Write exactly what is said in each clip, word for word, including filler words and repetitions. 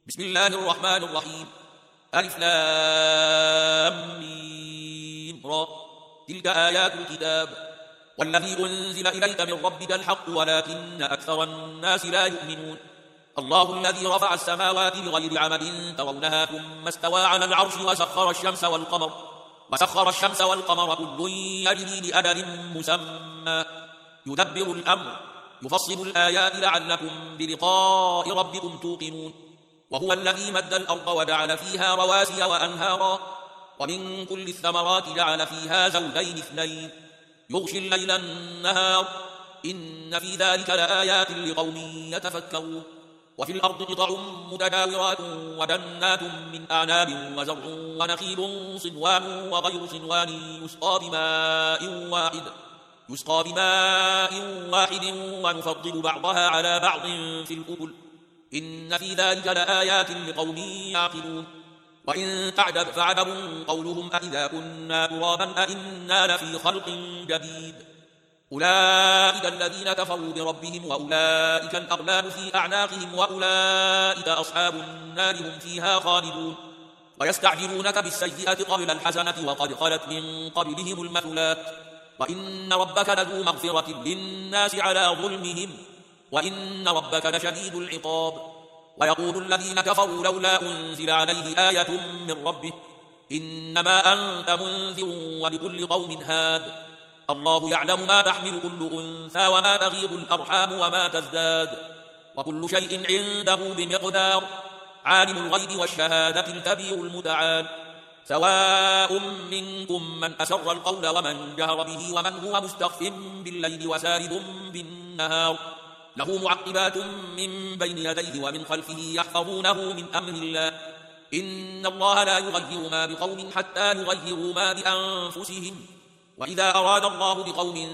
بسم الله الرحمن الرحيم. ألف لام ميم را. تلك آيات الكتاب والذي أنزل إليك من ربك الحق ولكن أكثر الناس لا يؤمنون. الله الذي رفع السماوات بغير عمد ترونها ثم استوى على العرش وسخر الشمس والقمر وسخر الشمس والقمر كل يجري لأجل مسمى يدبر الأمر يفصل الآيات لعلكم بلقاء ربكم توقنون. وهو الذي مد الأرض وجعل فيها رواسي وأنهارا ومن كل الثمرات جعل فيها زوجين اثنين يغشي الليل النهار إن في ذلك لآيات لقوم يتفكرون. وفي الأرض قطع متجاورات وجنات من أعناب وزرع ونخيل صنوان وغير صنوان يسقى بماء واحد يسقى بماء واحد ونفضل بعضها على بعض في الأكل إن في ذلك لآيات لقوم يعقلون. وإن تعجب فعجب قولهم أإذا كنا ترابا أإنا لفي خلق جديد أولئك الذين كفروا بربهم وأولئك الأغلال في أعناقهم وأولئك أصحاب النار هم فيها خالدون. ويستعجلونك بالسيئة قبل الحسنة وقد خلت من قبلهم المثلات وإن ربك لذو مغفرة للناس على ظلمهم وإن ربك لشديد العقاب. ويقول الذين كفروا لولا أنزل عليه آية من ربه إنما أنت منذر ولكل قوم هاد الله يعلم ما تحمل كل أنثى وما تغيض الأرحام وما تزداد وكل شيء عنده بمقدار عالم الغيب والشهادة الكبير المتعال. سواء منكم من أسر القول ومن جهر به ومن هو مستخف بالليل وسارد بالنهار له معقبات من بين يديه ومن خلفه يحفظونه من أمر الله إن الله لا يغير ما بقوم حتى يغيروا ما بأنفسهم وإذا أراد الله بقوم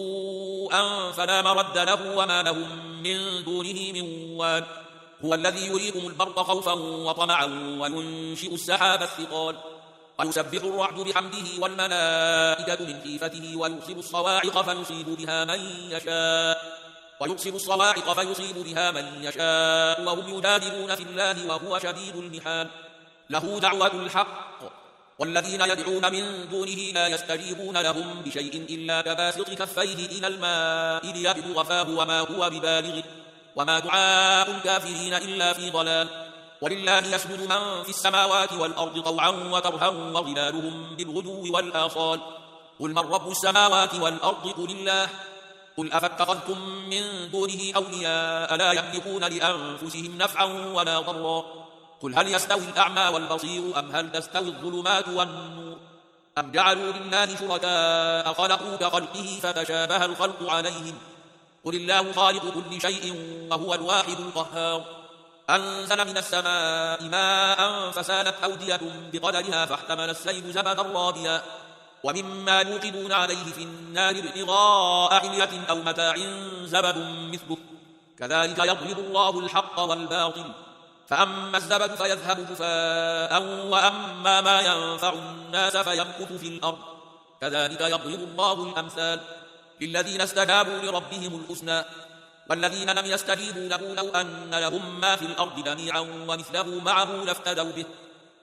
سوءا فلا مرد له وما لهم من دونه من وال. هو الذي يريكم البرق خوفا وطمعا وينشئ السحاب الثقال ويسبح الرعد بحمده والملائكة من خيفته ويرسل الصواعق فيصيب بها من يشاء ويرسل الصواعق فيصيب بها من يشاء وهم يجادلون في الله وهو شديد المحال. له دعوة الحق والذين يدعون من دونه لا يستجيبون لهم بشيء إلا كباسط كفيه إلى الماء ليبلغ فاه وما هو ببالغه وما دعاء الكافرين إلا في ضلال. ولله يسجد من في السماوات والأرض طوعا وكرها وظلالهم بالغدو والآصال. قل من رب السماوات والأرض قل الله قل أفاتخذتم من دونه أولياء لا يملكون لأنفسهم نفعا ولا ضرا قل هل يستوي الأعمى والبصير أم هل تستوي الظلمات والنور أم جعلوا لله شركاء خلقوا كخلقه فتشابه الخلق عليهم قل الله خالق كل شيء وهو الواحد القهار. أنزل من السماء ماء فسالت أودية بقدرها فاحتمل السيل زبدا رابيا ومما يوقدون عليه في النار ابتغاء حلية أو متاع زبد مثله كذلك يضرب الله الحق والباطل فأما الزبد فيذهب جفاء وأما ما ينفع الناس فيمكث في الأرض كذلك يضرب الله الأمثال للذين استجابوا لربهم الحسنى والذين لم يستجيبوا له لو أن لهم ما في الأرض جميعا ومثله معه لافتدوا به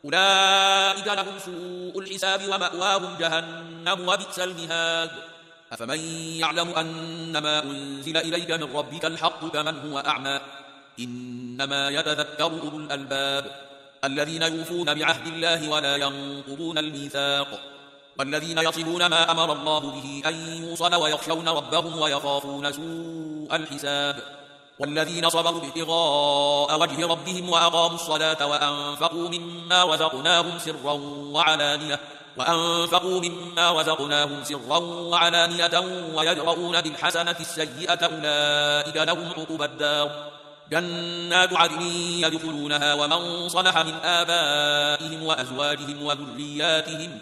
أولئك لهم سوء الحساب ومأواهم جهنم وبئس المهاد. أفمن يعلم أنما أنزل إليك من ربك الحق كمن هو أعمى إنما يتذكر أولو الألباب الذين يوفون بعهد الله ولا ينقضون الميثاق والذين يصلون ما أمر الله به أن يوصل ويخشون ربهم ويخافون سوء الحساب. والذين صبروا ابتغاء وجه ربهم وأقاموا الصلاة وأنفقوا مما رزقناهم سرا وعلانية وأنفقوا مما رزقناهم سرا وعلانية ويدرؤون بالحسنة السيئة أولئك لهم عقبى الدار جنات عدن يدخلونها ومن صلح من آبائهم وأزواجهم وذرياتهم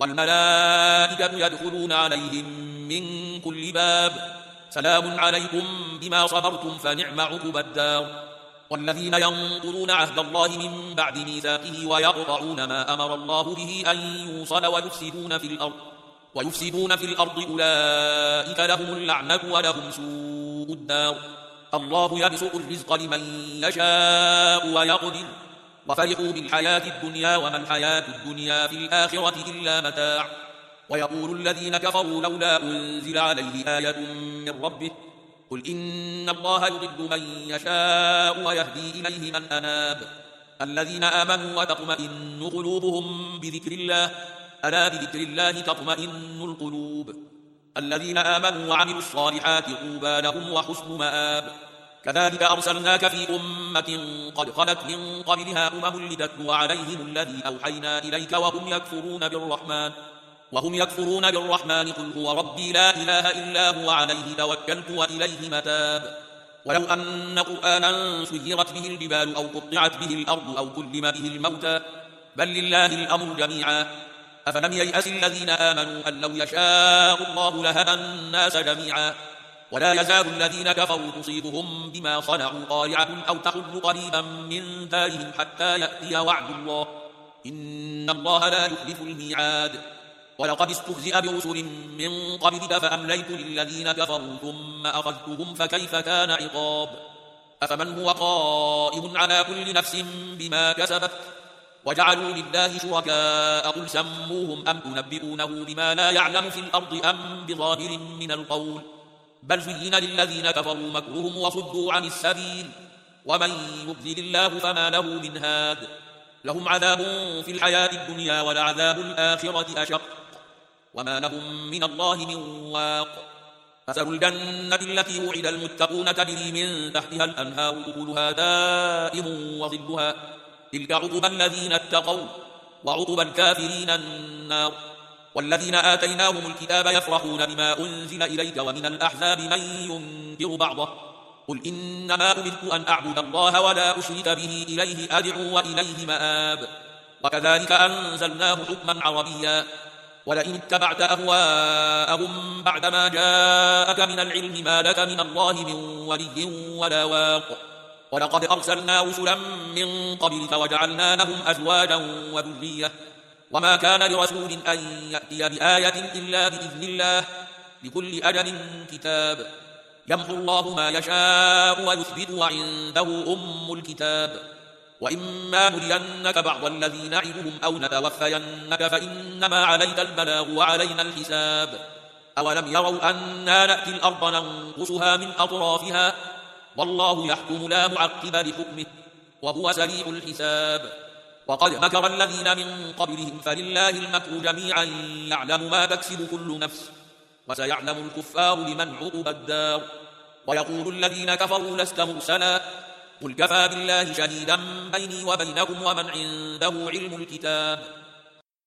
والملائكة يدخلون عليهم من كل باب سلام عليكم بما صبرتم فنعم عقبى الدار. والذين ينقضون عهد الله من بعد ميثاقه ويقطعون ما أمر الله به أن يوصل ويفسدون في الأرض ويفسدون في الأرض أولئك لهم اللعنة ولهم سوء الدار. الله يبسط الرزق لمن يشاء ويقدر وفرحوا بالحياة الدنيا وما الحياة الدنيا في الآخرة إلا متاع. ويقول الذين كفروا لولا أنزل عليه آية من ربه قل إن الله يضل من يشاء ويهدي إليه من أناب. الذين آمنوا وتطمئن قلوبهم بذكر الله ألا بذكر الله تطمئن القلوب. الذين آمنوا وعملوا الصالحات طوبى لهم وحسن مآب. كذلك أرسلناك في أمة قد خلت من قبلها أمم لتتلو عليهم الذي أوحينا إليك وهم يكفرون بالرحمن وهم يكفرون بالرحمن قل هو ربي لا إله إلا هو عليه توكلت وإليه متاب. ولو أن قرآنا سيرت به الجبال أو قطعت به الأرض أو كلم به الموتى بل لله الأمر جميعا. أفلم ييأس الذين آمنوا أن لو يشاء الله لهدى الناس جميعا. ولا يزال الذين كفروا تصيبهم بما صنعوا قارعة أو تحل قريبا من دارهم حتى يأتي وعد الله إن الله لا يخلف الميعاد. ولقد استهزئ برسل من قبلك فأمليت للذين كفروا ثم أخذتهم فكيف كان عقاب. أفمن هو قائم على كل نفس بما كسبت وجعلوا لله شركاء قل سموهم أم تنبئونه بما لا يعلم في الأرض أم بظاهر من القول بل زين للذين كفروا مكرهم وصدوا عن السبيل ومن يضلل الله فما له من هاد. لهم عذاب في الحياة الدنيا ولعذاب الآخرة أشق وما لهم من الله من واق. مثل الجنة التي وعد المتقون تجري من تحتها الأنهار أكلها دائم وظلها تلك عقبى الذين اتقوا وعقبى الكافرين النار. والذين آتيناهم الكتاب يفرحون بما أنزل إليك ومن الأحزاب من ينكر بعضه قل إنما أمرت أن أعبد الله ولا أشرك به إليه أدعو وإليه مآب. وكذلك أنزلناه حكما عربيا ولئن اتبعت أهواءهم بعدما جاءك من العلم ما لك من الله من ولي ولا واق. ولقد أرسلنا رسلا من قبلك وجعلنا لهم أزواجا وذرية وما كان لرسول أن يأتي بآية إلا بإذن الله لكل أجل كتاب. يمحو الله ما يشاء ويثبت وعنده أم الكتاب. وإما نرينك بعض الذي نعدهم أو نتوفينك فإنما عليك البلاغ وعلينا الحساب. أولم يروا أنا نأتي الأرض ننقصها من أطرافها والله يحكم لا معقب لحكمه وهو سريع الحساب. وقد مكر الذين من قبلهم فلله المكر جميعا يعلم ما تكسب كل نفس وسيعلم الكفار لمن عقب الدار. ويقول الذين كفروا لست مرسلا قل كفى بالله شهيدا بيني وبينكم ومن عنده علم الكتاب.